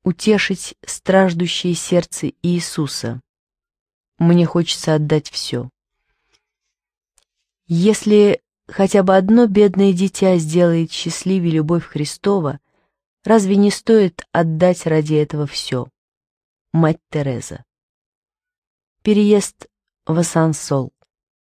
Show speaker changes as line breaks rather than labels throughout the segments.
утешить страждущее сердце Иисуса. Мне хочется отдать все. Если хотя бы одно бедное дитя сделает счастливее любовь Христова, разве не стоит отдать ради этого все? Мать Тереза. Переезд в Асансол.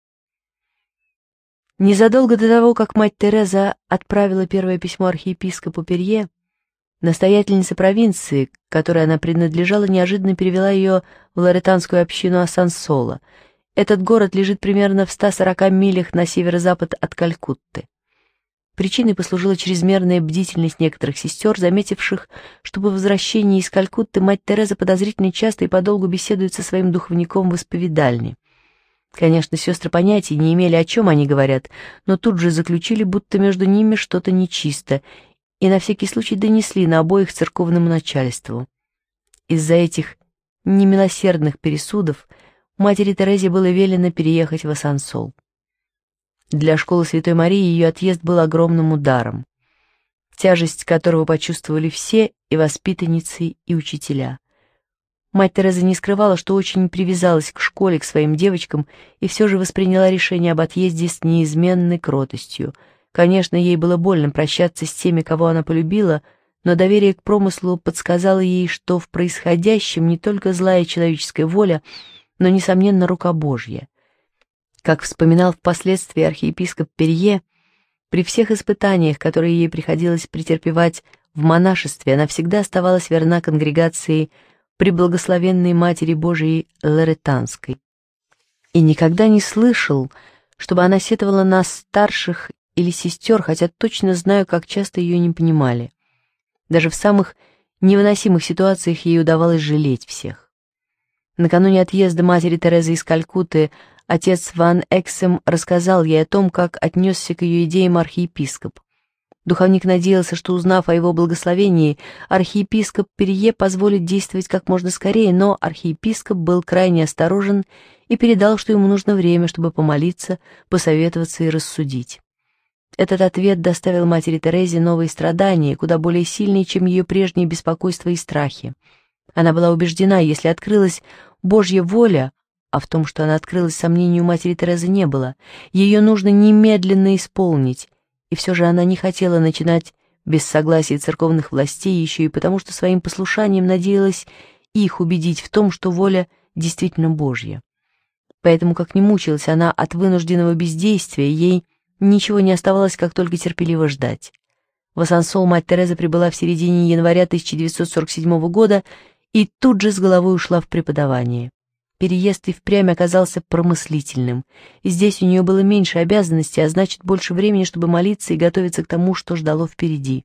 Незадолго до того, как мать Тереза отправила первое письмо архиепископу Перье, настоятельница провинции, которой она принадлежала, неожиданно перевела ее в лоретанскую общину Асансола. Этот город лежит примерно в 140 милях на северо-запад от Калькутты. Причиной послужила чрезмерная бдительность некоторых сестер, заметивших, что по возвращении из Калькутты мать Тереза подозрительно часто и подолгу беседует со своим духовником в исповедальне. Конечно, сестры понятия не имели, о чем они говорят, но тут же заключили, будто между ними что-то нечисто, и на всякий случай донесли на обоих церковному начальству. Из-за этих немилосердных пересудов матери Терезе было велено переехать в Асансол. Для школы Святой Марии ее отъезд был огромным ударом, тяжесть которого почувствовали все, и воспитанницы, и учителя. Мать Тереза не скрывала, что очень привязалась к школе, к своим девочкам, и все же восприняла решение об отъезде с неизменной кротостью. Конечно, ей было больно прощаться с теми, кого она полюбила, но доверие к промыслу подсказало ей, что в происходящем не только злая человеческая воля, но, несомненно, рука Божья. Как вспоминал впоследствии архиепископ Перье, при всех испытаниях, которые ей приходилось претерпевать в монашестве, она всегда оставалась верна конгрегации Преблагословенной Матери Божией Лоретанской, и никогда не слышал, чтобы она сетовала на старших или сестер, хотя точно знаю, как часто ее не понимали. Даже в самых невыносимых ситуациях ей удавалось жалеть всех. Накануне отъезда матери Терезы из Калькутты отец Ван Эксем рассказал ей о том, как отнесся к ее идеям архиепископ. Духовник надеялся, что, узнав о его благословении, архиепископ Перье позволит действовать как можно скорее, но архиепископ был крайне осторожен и передал, что ему нужно время, чтобы помолиться, посоветоваться и рассудить. Этот ответ доставил матери Терезе новые страдания, куда более сильные, чем ее прежние беспокойства и страхи. Она была убеждена, если открылась Божья воля, а в том, что она открылась, сомнению матери Терезы не было, ее нужно немедленно исполнить, и все же она не хотела начинать без согласия церковных властей, еще и потому, что своим послушанием надеялась их убедить в том, что воля действительно Божья. Поэтому, как ни мучилась она от вынужденного бездействия, ей ничего не оставалось, как только терпеливо ждать. В Асансол мать Тереза прибыла в середине января 1947 года и тут же с головой ушла в преподавание. Переезд и впрямь оказался промыслительным, и здесь у нее было меньше обязанностей, а значит, больше времени, чтобы молиться и готовиться к тому, что ждало впереди.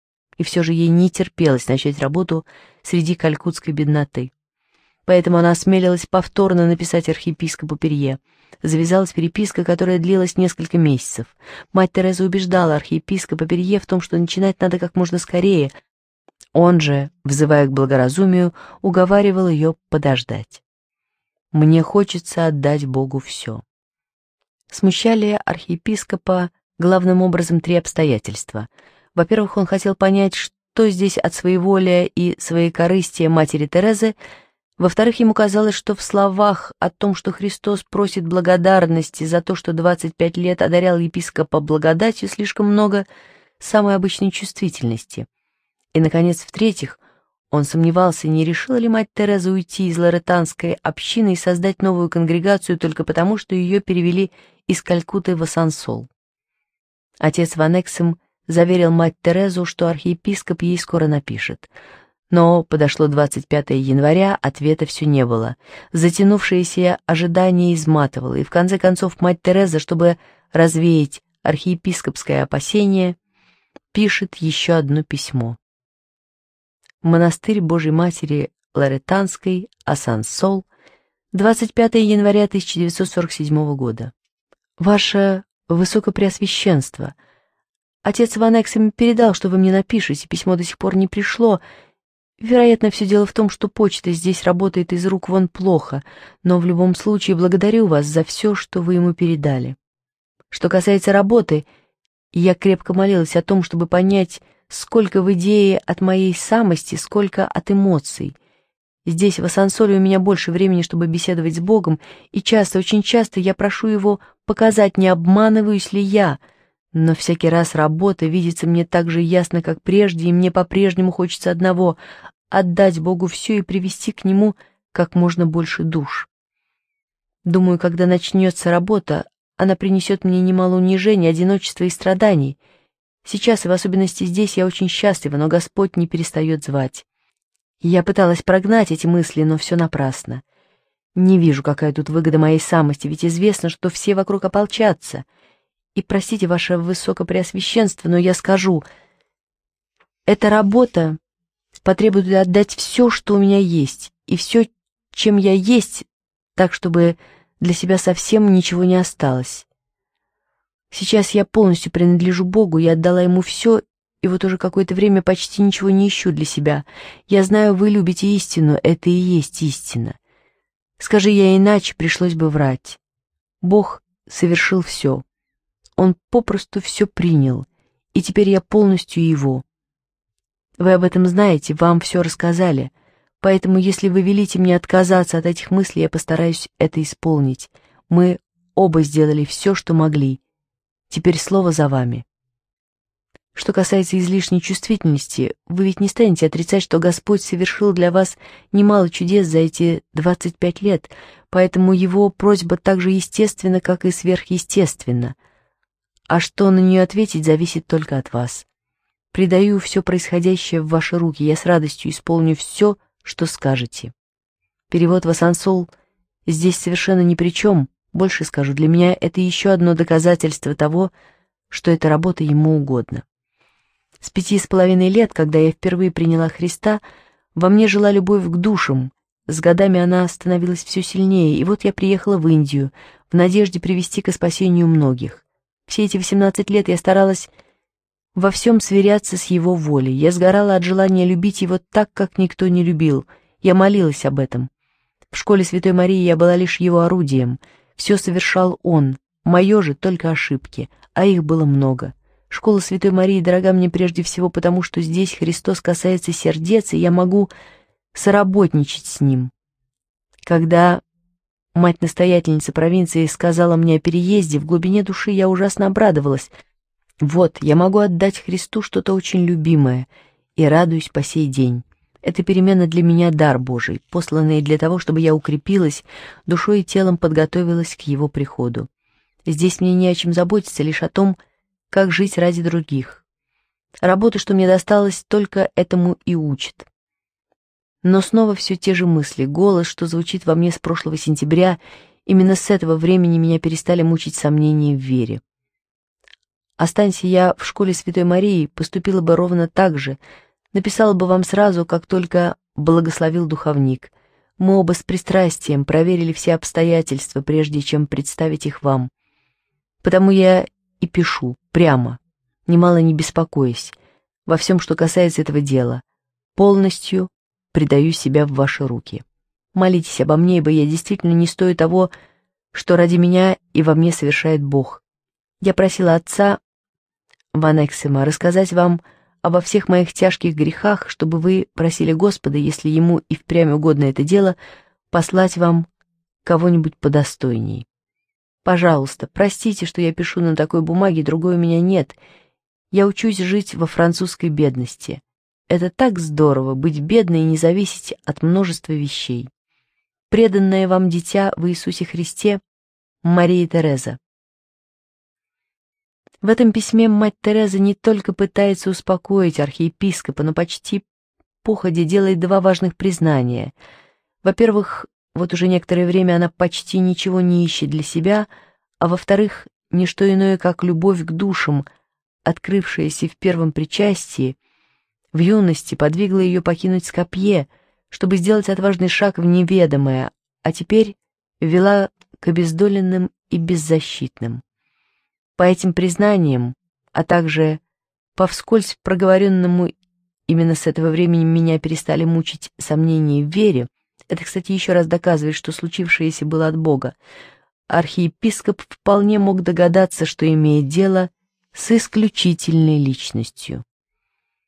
И все же ей не терпелось начать работу среди калькутской бедноты. Поэтому она осмелилась повторно написать архиепископу Перье. Завязалась переписка, которая длилась несколько месяцев. Мать Тереза убеждала архиепископа Перье в том, что начинать надо как можно скорее. Он же, взывая к благоразумию, уговаривал ее подождать. «Мне хочется отдать Богу все». Смущали архиепископа главным образом три обстоятельства. Во-первых, он хотел понять, что здесь от своеволия и своекорыстия матери Терезы. Во-вторых, ему казалось, что в словах о том, что Христос просит благодарности за то, что 25 лет одарял епископа благодатью, слишком много самой обычной чувствительности. И, наконец, в-третьих, он сомневался, не решила ли мать Тереза уйти из лоретанской общины и создать новую конгрегацию только потому, что ее перевели из Калькутты в Асансол. Отец Ван Эксем заверил мать Терезу, что архиепископ ей скоро напишет. Но подошло 25 января, ответа все не было. Затянувшееся ожидание изматывало, и в конце концов мать Тереза, чтобы развеять архиепископское опасение, пишет еще одно письмо. Монастырь Божьей Матери Лоретанской, Асансол, 25 января 1947 года. Ваше Высокопреосвященство, отец Ван Эксем передал, что вы мне напишете, письмо до сих пор не пришло. Вероятно, все дело в том, что почта здесь работает из рук вон плохо, но в любом случае благодарю вас за все, что вы ему передали. Что касается работы, я крепко молилась о том, чтобы понять, сколько в идее от моей самости, сколько от эмоций. Здесь, в Асансоле, у меня больше времени, чтобы беседовать с Богом, и часто, очень часто я прошу Его показать, не обманываюсь ли я, но всякий раз работа видится мне так же ясно, как прежде, и мне по-прежнему хочется одного — отдать Богу все и привести к Нему как можно больше душ. Думаю, когда начнется работа, она принесет мне немало унижений, одиночества и страданий. Сейчас, и в особенности здесь, я очень счастлива, но Господь не перестает звать. Я пыталась прогнать эти мысли, но все напрасно. Не вижу, какая тут выгода моей самости, ведь известно, что все вокруг ополчатся. И простите, ваше высокопреосвященство, но я скажу, эта работа потребует отдать все, что у меня есть, и все, чем я есть, так, чтобы для себя совсем ничего не осталось. Сейчас я полностью принадлежу Богу, я отдала Ему все, и вот уже какое-то время почти ничего не ищу для себя. Я знаю, вы любите истину, это и есть истина. Скажи я иначе, пришлось бы врать. Бог совершил все. Он попросту все принял, и теперь я полностью Его. Вы об этом знаете, вам все рассказали, поэтому если вы велите мне отказаться от этих мыслей, я постараюсь это исполнить. Мы оба сделали все, что могли. Теперь слово за вами. Что касается излишней чувствительности, вы ведь не станете отрицать, что Господь совершил для вас немало чудес за эти 25 лет, поэтому Его просьба так же естественна, как и сверхъестественна. А что на нее ответить, зависит только от вас. Предаю все происходящее в ваши руки, я с радостью исполню все, что скажете. Перевод в Асансол здесь совершенно ни при чем, больше скажу, для меня это еще одно доказательство того, что эта работа Ему угодна. С 5,5 лет, когда я впервые приняла Христа, во мне жила любовь к душам, с годами она становилась все сильнее, и вот я приехала в Индию, в надежде привести к спасению многих. Все эти 18 лет я старалась во всем сверяться с Его волей. Я сгорала от желания любить Его так, как никто не любил. Я молилась об этом. В школе Святой Марии я была лишь Его орудием. Все совершал Он, мое же только ошибки, а их было много. Школа Святой Марии дорога мне прежде всего потому, что здесь Христос касается сердец, и я могу соработничать с Ним. Когда мать-настоятельница провинции сказала мне о переезде, в глубине души я ужасно обрадовалась. Вот, я могу отдать Христу что-то очень любимое и радуюсь по сей день. Эта перемена для меня дар Божий, посланный для того, чтобы я укрепилась, душой и телом подготовилась к Его приходу. Здесь мне не о чем заботиться, лишь о том, как жить ради других. Работа, что мне досталась, только этому и учит. Но снова все те же мысли, голос, что звучит во мне с прошлого сентября, именно с этого времени меня перестали мучить сомнения в вере. Останься я в школе Святой Марии, поступила бы ровно так же, написала бы вам сразу, как только благословил духовник. Мы оба с пристрастием проверили все обстоятельства, прежде чем представить их вам. Потому я и пишу, прямо, немало не беспокоясь, во всем, что касается этого дела. Полностью предаю себя в ваши руки. Молитесь обо мне, ибо я действительно не стою того, что ради меня и во мне совершает Бог. Я просила Отца Ванексима рассказать вам обо всех моих тяжких грехах, чтобы вы просили Господа, если Ему и впрямь угодно это дело, послать вам кого-нибудь подостойней. Пожалуйста, простите, что я пишу на такой бумаге, другой у меня нет. Я учусь жить во французской бедности. Это так здорово, быть бедной и не зависеть от множества вещей. Преданное вам дитя в Иисусе Христе, Мария Тереза. В этом письме мать Тереза не только пытается успокоить архиепископа, но почти походя делает два важных признания. Во-первых, вот уже некоторое время она почти ничего не ищет для себя, а во-вторых, не что иное, как любовь к душам, открывшаяся в первом причастии, в юности подвигла ее покинуть Скопье, чтобы сделать отважный шаг в неведомое, а теперь вела к обездоленным и беззащитным. По этим признаниям, а также по вскользь проговоренному именно с этого времени меня перестали мучить сомнения в вере, это, кстати, еще раз доказывает, что случившееся было от Бога, архиепископ вполне мог догадаться, что имеет дело с исключительной личностью.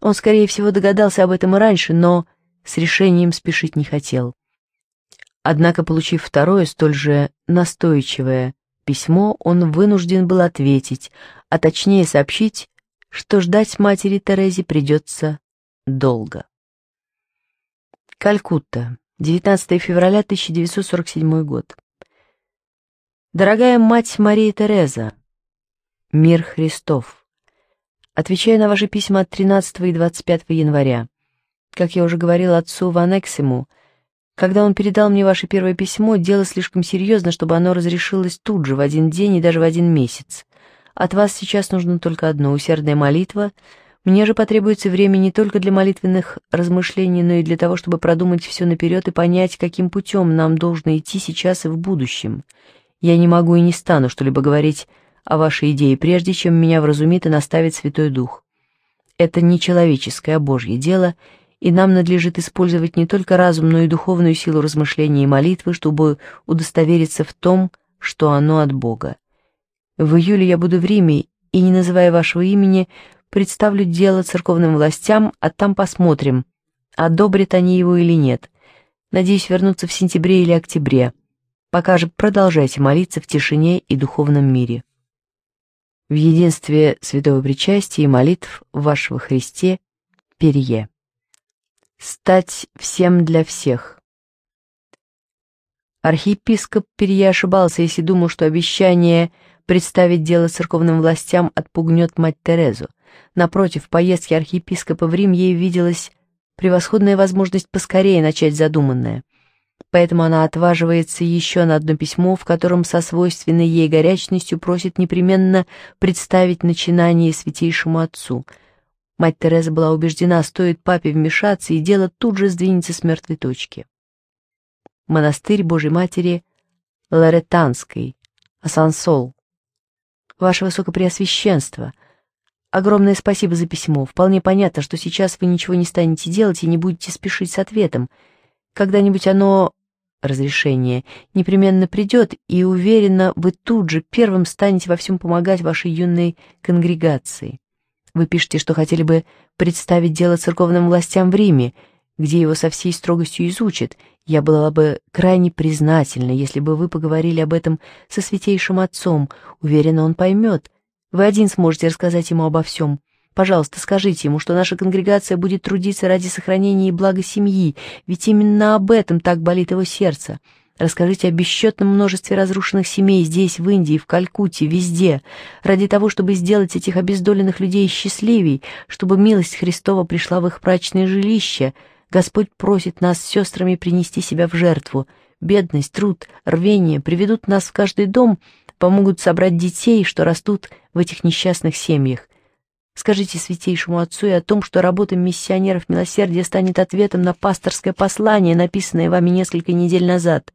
Он, скорее всего, догадался об этом и раньше, но с решением спешить не хотел. Однако, получив второе, столь же настойчивое письмо, он вынужден был ответить, а точнее сообщить, что ждать матери Терезе придется долго. Калькутта, 19 февраля 1947 год. Дорогая мать Мария Тереза, мир Христов, отвечаю на ваши письма от 13 и 25 января. Как я уже говорил отцу Ванексиму, когда он передал мне ваше первое письмо, дело слишком серьезно, чтобы оно разрешилось тут же, в один день и даже в один месяц. От вас сейчас нужно только одно — усердная молитва. Мне же потребуется время не только для молитвенных размышлений, но и для того, чтобы продумать все наперед и понять, каким путем нам должно идти сейчас и в будущем. Я не могу и не стану что-либо говорить о вашей идее, прежде чем меня вразумит и наставит Святой Дух. Это не человеческое, а Божье дело, и нам надлежит использовать не только разум, но и духовную силу размышления и молитвы, чтобы удостовериться в том, что оно от Бога. В июле я буду в Риме, и, не называя вашего имени, представлю дело церковным властям, а там посмотрим, одобрят они его или нет. Надеюсь вернуться в сентябре или октябре. Пока же продолжайте молиться в тишине и духовном мире. В единстве святого причастия и молитв вашего Христе, Перье. Стать всем для всех. Архиепископ Перье ошибался, если думал, что обещание представить дело церковным властям отпугнет мать Терезу. Напротив, в поездке архиепископа в Рим ей виделась превосходная возможность поскорее начать задуманное. Поэтому она отваживается еще на одно письмо, в котором со свойственной ей горячностью просит непременно представить начинание Святейшему Отцу. Мать Тереза была убеждена, стоит папе вмешаться, и дело тут же сдвинется с мертвой точки. Монастырь Божьей Матери Лоретанской, Асансол. Ваше Высокопреосвященство, огромное спасибо за письмо. Вполне понятно, что сейчас вы ничего не станете делать и не будете спешить с ответом. Когда-нибудь оно, разрешение, непременно придет, и, уверена, вы тут же первым станете во всем помогать вашей юной конгрегации. Вы пишете, что хотели бы представить дело церковным властям в Риме, где его со всей строгостью изучат. Я была бы крайне признательна, если бы вы поговорили об этом со Святейшим Отцом. Уверена, он поймет. Вы один сможете рассказать ему обо всем. Пожалуйста, скажите ему, что наша конгрегация будет трудиться ради сохранения и блага семьи, ведь именно об этом так болит его сердце. Расскажите о бесчетном множестве разрушенных семей здесь, в Индии, в Калькутте, везде, ради того, чтобы сделать этих обездоленных людей счастливей, чтобы милость Христова пришла в их прачечное жилище. Господь просит нас с сестрами принести себя в жертву. Бедность, труд, рвение приведут нас в каждый дом, помогут собрать детей, что растут в этих несчастных семьях. Скажите Святейшему Отцу и о том, что работа миссионеров милосердия станет ответом на пасторское послание, написанное вами несколько недель назад.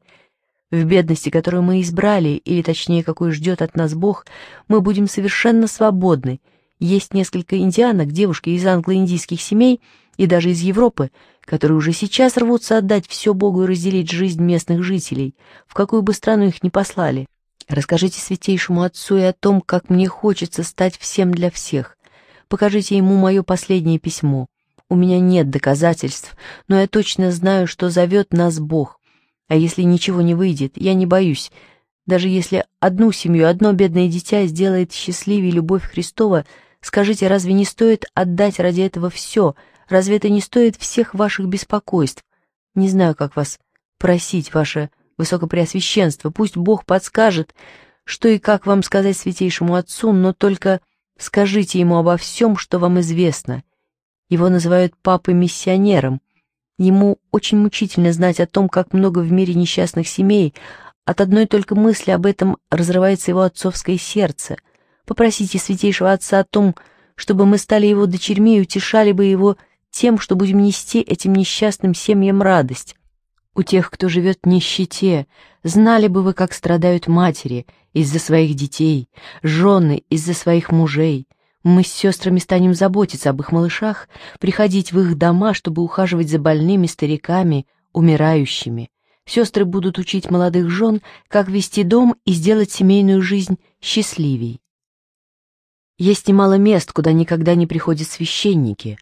В бедности, которую мы избрали, или точнее, какую ждет от нас Бог, мы будем совершенно свободны. Есть несколько индианок, девушки из англо-индийских семей и даже из Европы, которые уже сейчас рвутся отдать все Богу и разделить жизнь местных жителей, в какую бы страну их ни послали. Расскажите Святейшему Отцу и о том, как мне хочется стать всем для всех. Покажите ему мое последнее письмо. У меня нет доказательств, но я точно знаю, что зовет нас Бог. А если ничего не выйдет, я не боюсь. Даже если одну семью, одно бедное дитя сделает счастливее любовь Христова, скажите, разве не стоит отдать ради этого все? Разве это не стоит всех ваших беспокойств? Не знаю, как вас просить, ваше Высокопреосвященство. Пусть Бог подскажет, что и как вам сказать Святейшему Отцу, но только скажите ему обо всем, что вам известно. Его называют папой-миссионером. Ему очень мучительно знать о том, как много в мире несчастных семей. От одной только мысли об этом разрывается его отцовское сердце. Попросите Святейшего Отца о том, чтобы мы стали его дочерьми и утешали бы его тем, что будем нести этим несчастным семьям радость. У тех, кто живет в нищете, знали бы вы, как страдают матери из-за своих детей, жены из-за своих мужей. Мы с сестрами станем заботиться об их малышах, приходить в их дома, чтобы ухаживать за больными стариками, умирающими. Сестры будут учить молодых жен, как вести дом и сделать семейную жизнь счастливей. Есть немало мест, куда никогда не приходят священники.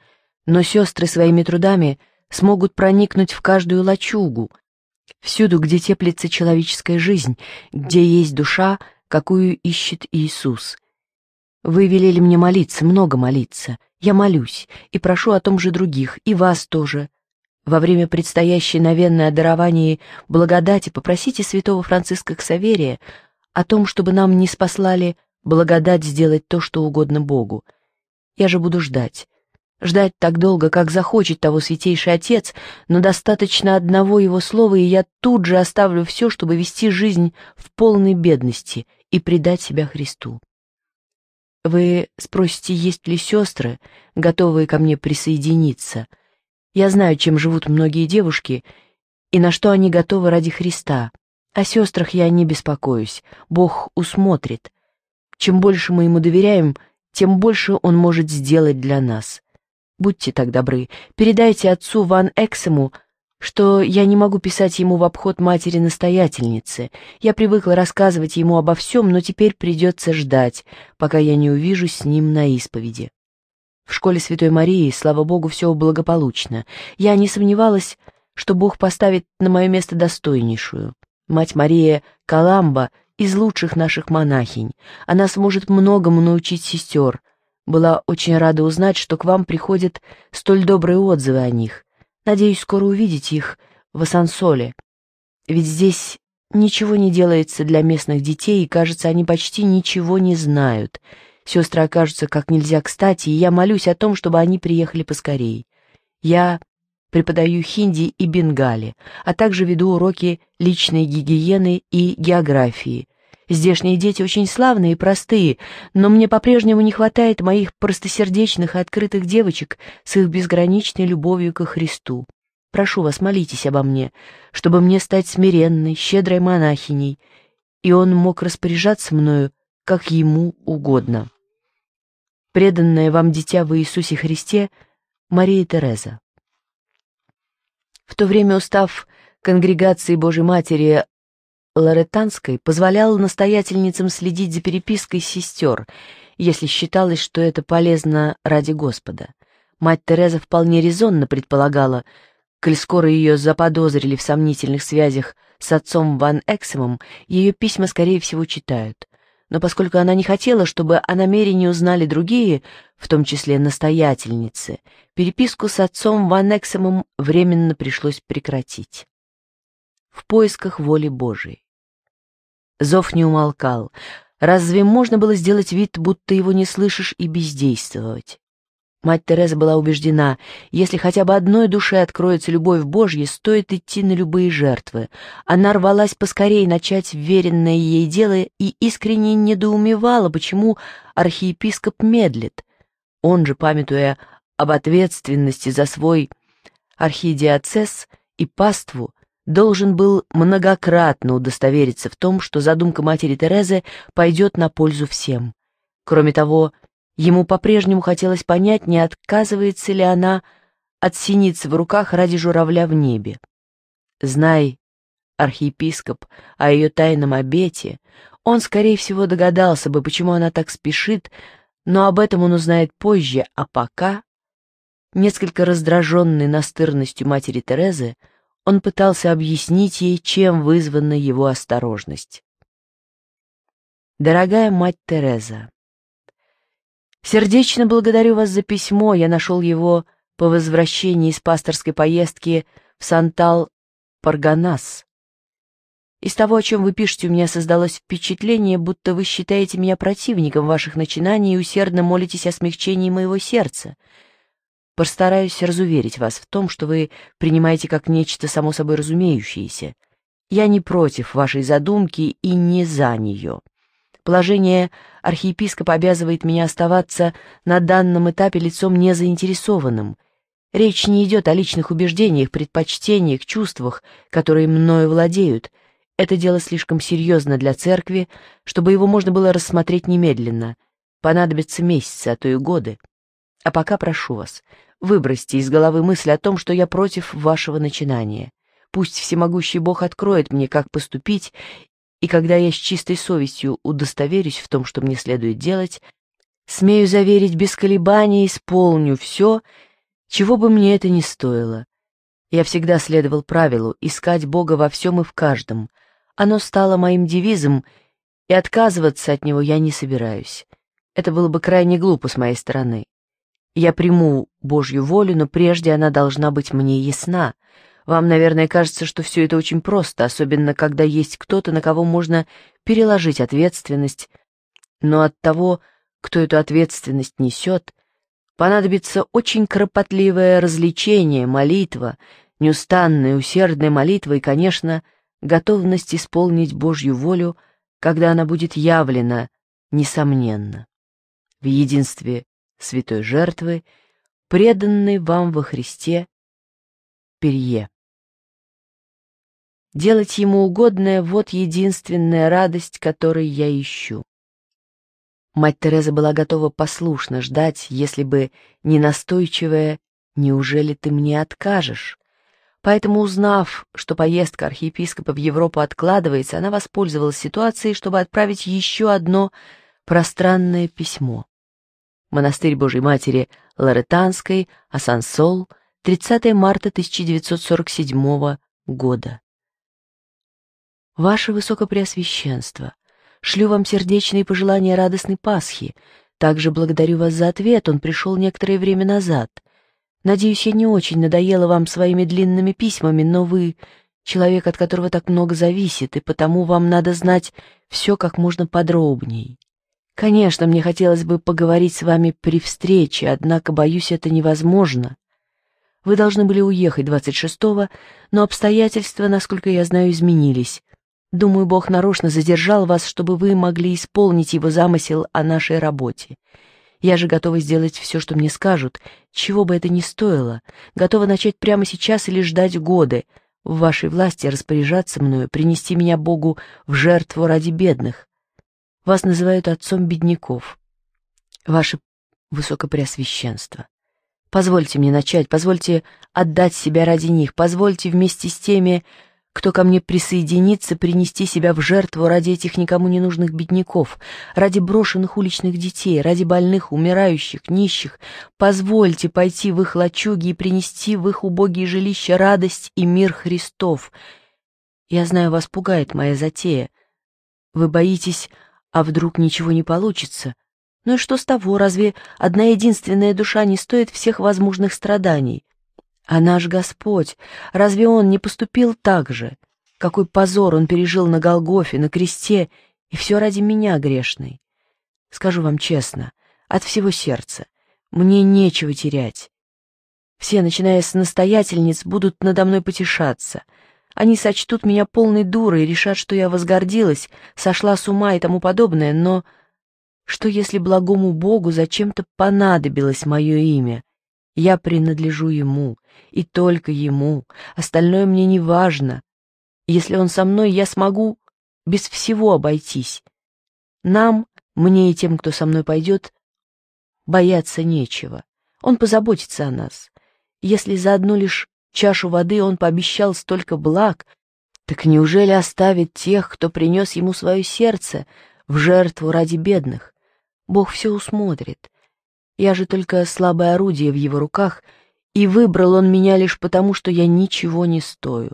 Но сестры своими трудами смогут проникнуть в каждую лачугу, всюду, где теплится человеческая жизнь, где есть душа, какую ищет Иисус. Вы велели мне молиться, много молиться. Я молюсь и прошу о том же других, и вас тоже. Во время предстоящей новенной о даровании благодати попросите святого Франциска Ксаверия о том, чтобы нам ниспослали благодать сделать то, что угодно Богу. Я же буду ждать. Ждать так долго, как захочет того Святейший Отец, но достаточно одного его слова, и я тут же оставлю все, чтобы вести жизнь в полной бедности и предать себя Христу. Вы спросите, есть ли сестры, готовые ко мне присоединиться. Я знаю, чем живут многие девушки и на что они готовы ради Христа. О сестрах я не беспокоюсь, Бог усмотрит. Чем больше мы ему доверяем, тем больше он может сделать для нас. Будьте так добры, передайте отцу Ван Эксему, что я не могу писать ему в обход матери-настоятельницы. Я привыкла рассказывать ему обо всем, но теперь придется ждать, пока я не увижусь с ним на исповеди. В школе Святой Марии, слава Богу, все благополучно. Я не сомневалась, что Бог поставит на мое место достойнейшую. Мать Мария Каламба из лучших наших монахинь. Она сможет многому научить сестер. Была очень рада узнать, что к вам приходят столь добрые отзывы о них. Надеюсь, скоро увидеть их в Асансоле. Ведь здесь ничего не делается для местных детей, и, кажется, они почти ничего не знают. Сестры окажутся как нельзя кстати, и я молюсь о том, чтобы они приехали поскорей. Я преподаю хинди и бенгали, а также веду уроки личной гигиены и географии. Здешние дети очень славные и простые, но мне по-прежнему не хватает моих простосердечных и открытых девочек с их безграничной любовью ко Христу. Прошу вас, молитесь обо мне, чтобы мне стать смиренной, щедрой монахиней, и он мог распоряжаться мною, как ему угодно. Преданная вам дитя в Иисусе Христе, Мария Тереза. В то время устав Конгрегации Божьей Матери Лоретанской позволял настоятельницам следить за перепиской сестер, если считалось, что это полезно ради Господа. Мать Тереза вполне резонно предполагала, коль скоро ее заподозрили в сомнительных связях с отцом Ван Эксемом, ее письма, скорее всего, читают. Но поскольку она не хотела, чтобы о намерении узнали другие, в том числе настоятельницы, переписку с отцом Ван Эксемом временно пришлось прекратить. В поисках воли Божией. Зов не умолкал. Разве можно было сделать вид, будто его не слышишь, и бездействовать? Мать Тереза была убеждена, если хотя бы одной душе откроется любовь Божья, стоит идти на любые жертвы. Она рвалась поскорее начать веренное ей дело и искренне недоумевала, почему архиепископ медлит. Он же, памятуя об ответственности за свой архидиоцез и паству, должен был многократно удостовериться в том, что задумка матери Терезы пойдет на пользу всем. Кроме того, ему по-прежнему хотелось понять, не отказывается ли она от синицы в руках ради журавля в небе. Знай, архиепископ, о ее тайном обете, он, скорее всего, догадался бы, почему она так спешит, но об этом он узнает позже, а пока, несколько раздраженный настырностью матери Терезы, он пытался объяснить ей, чем вызвана его осторожность. «Дорогая мать Тереза, сердечно благодарю вас за письмо, я нашел его по возвращении из пасторской поездки в Сантал-Парганас. Из того, о чем вы пишете, у меня создалось впечатление, будто вы считаете меня противником ваших начинаний и усердно молитесь о смягчении моего сердца. Постараюсь разуверить вас в том, что вы принимаете как нечто само собой разумеющееся. Я не против вашей задумки и не за нее. Положение архиепископа обязывает меня оставаться на данном этапе лицом незаинтересованным. Речь не идет о личных убеждениях, предпочтениях, чувствах, которые мною владеют. Это дело слишком серьезно для церкви, чтобы его можно было рассмотреть немедленно. Понадобятся месяцы, а то и годы. А пока прошу вас, выбросьте из головы мысль о том, что я против вашего начинания. Пусть всемогущий Бог откроет мне, как поступить, и когда я с чистой совестью удостоверюсь в том, что мне следует делать, смею заверить, без колебаний исполню все, Чего бы мне это ни стоило. Я всегда следовал правилу искать Бога во всем и в каждом. Оно стало моим девизом, и отказываться от него я не собираюсь. Это было бы крайне глупо с моей стороны. Я приму Божью волю, но прежде она должна быть мне ясна. Вам, наверное, кажется, что все это очень просто, особенно когда есть кто-то, на кого можно переложить ответственность. Но от того, кто эту ответственность несет, понадобится очень кропотливое развлечение, молитва, неустанная, усердная молитва и, конечно, готовность исполнить Божью волю, когда она будет явлена, несомненно, в единстве святой жертвы, преданной вам во Христе, Перье. Делать ему угодное — вот единственная радость, которой я ищу. Мать Тереза была готова послушно ждать, если бы не настойчивая «неужели ты мне откажешь?». Поэтому, узнав, что поездка архиепископа в Европу откладывается, она воспользовалась ситуацией, чтобы отправить еще одно пространное письмо. Монастырь Божьей Матери Лоретанской, Асансол, 30 марта 1947 года. Ваше Высокопреосвященство, шлю вам сердечные пожелания радостной Пасхи. Также благодарю вас за ответ, он пришел некоторое время назад. Надеюсь, я не очень надоела вам своими длинными письмами, но вы человек, от которого так много зависит, и потому вам надо знать все как можно подробней. Конечно, мне хотелось бы поговорить с вами при встрече, однако, боюсь, это невозможно. Вы должны были уехать 26-го, но обстоятельства, насколько я знаю, изменились. Думаю, Бог нарочно задержал вас, чтобы вы могли исполнить его замысел о нашей работе. Я же готова сделать все, что мне скажут, чего бы это ни стоило, готова начать прямо сейчас или ждать годы. В вашей власти распоряжаться мною, принести меня Богу в жертву ради бедных. Вас называют отцом бедняков. Ваше Высокопреосвященство, позвольте мне начать, позвольте отдать себя ради них, позвольте вместе с теми, кто ко мне присоединится, принести себя в жертву ради этих никому не нужных бедняков, ради брошенных уличных детей, ради больных, умирающих, нищих. Позвольте пойти в их лачуги и принести в их убогие жилища радость и мир Христов. Я знаю, вас пугает моя затея. Вы боитесь, а вдруг ничего не получится? Ну и что с того, разве одна единственная душа не стоит всех возможных страданий? А наш Господь, разве Он не поступил так же? Какой позор Он пережил на Голгофе, на кресте, и все ради меня, грешной. Скажу вам честно, от всего сердца, мне нечего терять. Все, начиная с настоятельниц, будут надо мной потешаться. Они сочтут меня полной дурой и решат, что я возгордилась, сошла с ума и тому подобное, но что если благому Богу зачем-то понадобилось мое имя? Я принадлежу Ему, и только Ему, остальное мне не важно. Если Он со мной, я смогу без всего обойтись. Нам, мне и тем, кто со мной пойдет, бояться нечего. Он позаботится о нас. Если за одну лишь чашу воды Он пообещал столько благ, так неужели оставит тех, кто принес Ему свое сердце в жертву ради бедных? Бог все усмотрит. Я же только слабое орудие в Его руках, и выбрал Он меня лишь потому, что я ничего не стою.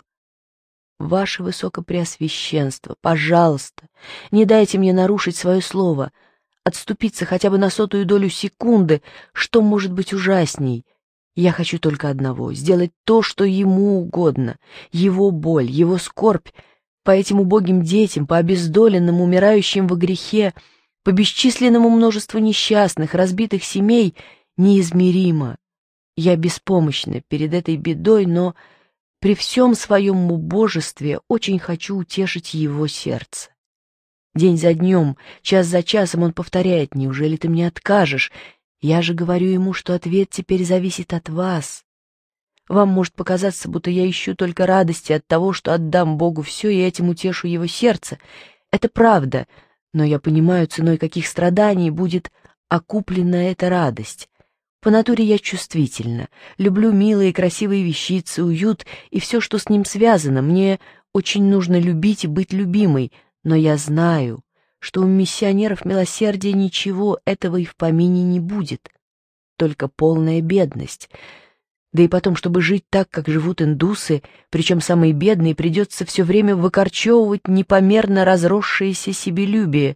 Ваше Высокопреосвященство, пожалуйста, не дайте мне нарушить свое слово, отступиться хотя бы на 100-ую долю секунды, что может быть ужасней. Я хочу только одного — сделать то, что Ему угодно, Его боль, Его скорбь по этим убогим детям, по обездоленным, умирающим во грехе, по бесчисленному множеству несчастных, разбитых семей неизмеримо. Я беспомощна перед этой бедой, но при всем своем убожестве очень хочу утешить его сердце. День за днем, час за часом он повторяет: «Неужели ты мне откажешь?» Я же говорю ему, что ответ теперь зависит от вас. Вам может показаться, будто я ищу только радости от того, что отдам Богу все и этим утешу его сердце. Это правда, но я понимаю, ценой каких страданий будет окуплена эта радость. По натуре я чувствительна, люблю милые и красивые вещицы, уют и все, что с ним связано. Мне очень нужно любить и быть любимой, но я знаю, что у миссионеров милосердия ничего этого и в помине не будет, только полная бедность. Да и потом, чтобы жить так, как живут индусы, причем самые бедные, придется все время выкорчевывать непомерно разросшееся себелюбие,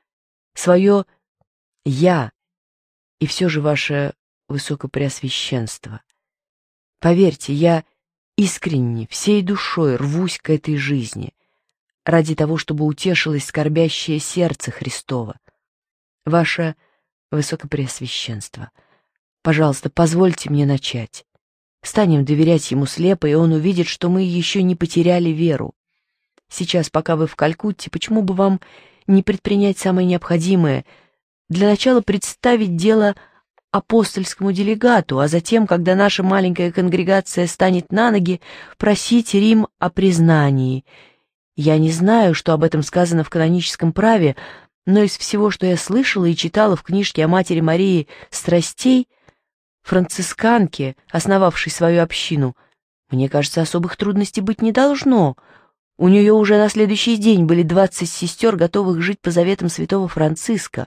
свое «я» и все же ваше высокопреосвященство. Поверьте, я искренне, всей душой рвусь к этой жизни, ради того, чтобы утешилось скорбящее сердце Христово. Ваше Высокопреосвященство, пожалуйста, позвольте мне начать. Станем доверять ему слепо, и он увидит, что мы еще не потеряли веру. Сейчас, пока вы в Калькутте, почему бы вам не предпринять самое необходимое? Для начала представить дело апостольскому делегату, а затем, когда наша маленькая конгрегация станет на ноги, просить Рим о признании. Я не знаю, что об этом сказано в каноническом праве, но из всего, что я слышала и читала в книжке о Матери Марии Страстей, францисканке, основавшей свою общину, мне кажется, особых трудностей быть не должно. У нее уже на следующий день были 20 сестер, готовых жить по заветам святого Франциска.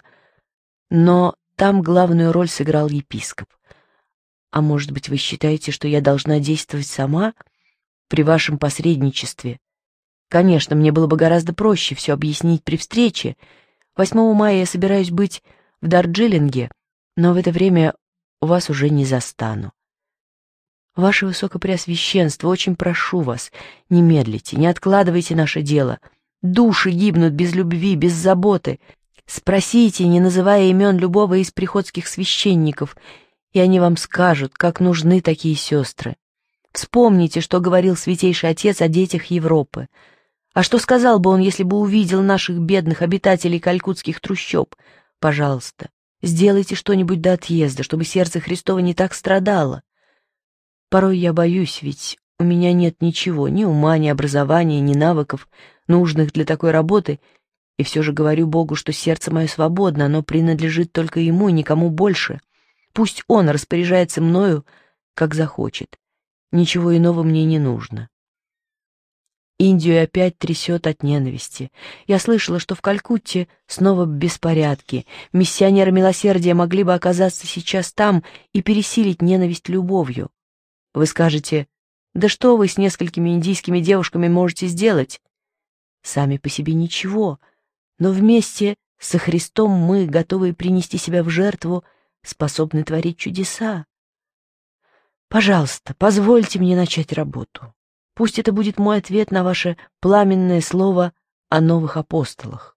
Но там главную роль сыграл епископ. А может быть, вы считаете, что я должна действовать сама при вашем посредничестве? Конечно, мне было бы гораздо проще все объяснить при встрече. 8 мая я собираюсь быть в Дарджилинге, но в это время вас уже не застану. Ваше Высокопреосвященство, очень прошу вас, не медлите, не откладывайте наше дело. Души гибнут без любви, без заботы. Спросите, не называя имен любого из приходских священников, и они вам скажут, как нужны такие сестры. Вспомните, что говорил Святейший Отец о детях Европы. А что сказал бы он, если бы увидел наших бедных обитателей калькутских трущоб? Пожалуйста, сделайте что-нибудь до отъезда, чтобы сердце Христово не так страдало. Порой я боюсь, ведь у меня нет ничего, ни ума, ни образования, ни навыков, нужных для такой работы, и все же говорю Богу, что сердце мое свободно, оно принадлежит только Ему и никому больше. Пусть Он распоряжается мною, как захочет. Ничего иного мне не нужно. Индию опять трясет от ненависти. Я слышала, что в Калькутте снова беспорядки. Миссионеры милосердия могли бы оказаться сейчас там и пересилить ненависть любовью. Вы скажете, да что вы с несколькими индийскими девушками можете сделать? Сами по себе ничего, но вместе со Христом мы, готовые принести себя в жертву, способны творить чудеса. Пожалуйста, позвольте мне начать работу. Пусть это будет мой ответ на ваше пламенное слово о новых апостолах.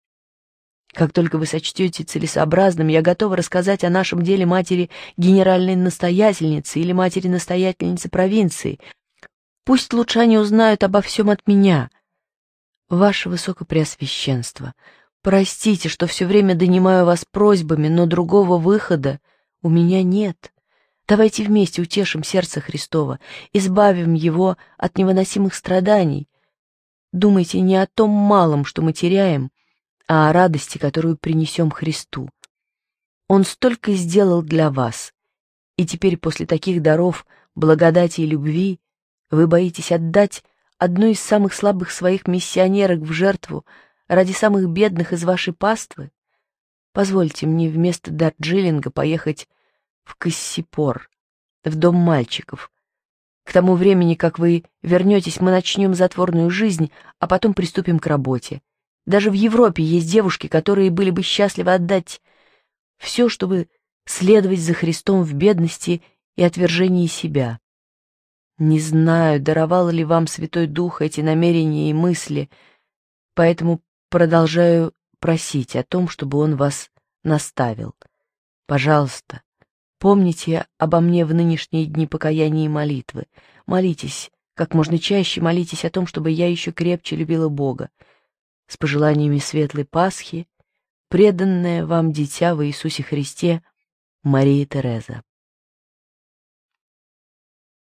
Как только вы сочтете целесообразным, я готова рассказать о нашем деле матери генеральной настоятельницы или матери-настоятельницы провинции. Пусть лучше они узнают обо всем от меня. Ваше Высокопреосвященство, простите, что все время донимаю вас просьбами, но другого выхода у меня нет. Давайте вместе утешим сердце Христово, избавим его от невыносимых страданий. Думайте не о том малом, что мы теряем, а о радости, которую принесем Христу. Он столько сделал для вас, и теперь после таких даров благодати и любви вы боитесь отдать одну из самых слабых своих миссионерок в жертву ради самых бедных из вашей паствы? Позвольте мне вместо Дарджилинга поехать в Кассипор, в дом мальчиков. К тому времени, как вы вернетесь, мы начнем затворную жизнь, а потом приступим к работе. Даже в Европе есть девушки, которые были бы счастливы отдать все, чтобы следовать за Христом в бедности и отвержении себя. Не знаю, даровал ли вам Святой Дух эти намерения и мысли, поэтому продолжаю просить о том, чтобы Он вас наставил. Пожалуйста, помните обо мне в нынешние дни покаяния и молитвы. Молитесь, как можно чаще молитесь о том, чтобы я еще крепче любила Бога. С пожеланиями Светлой Пасхи, преданное вам дитя во Иисусе Христе, Мария Тереза.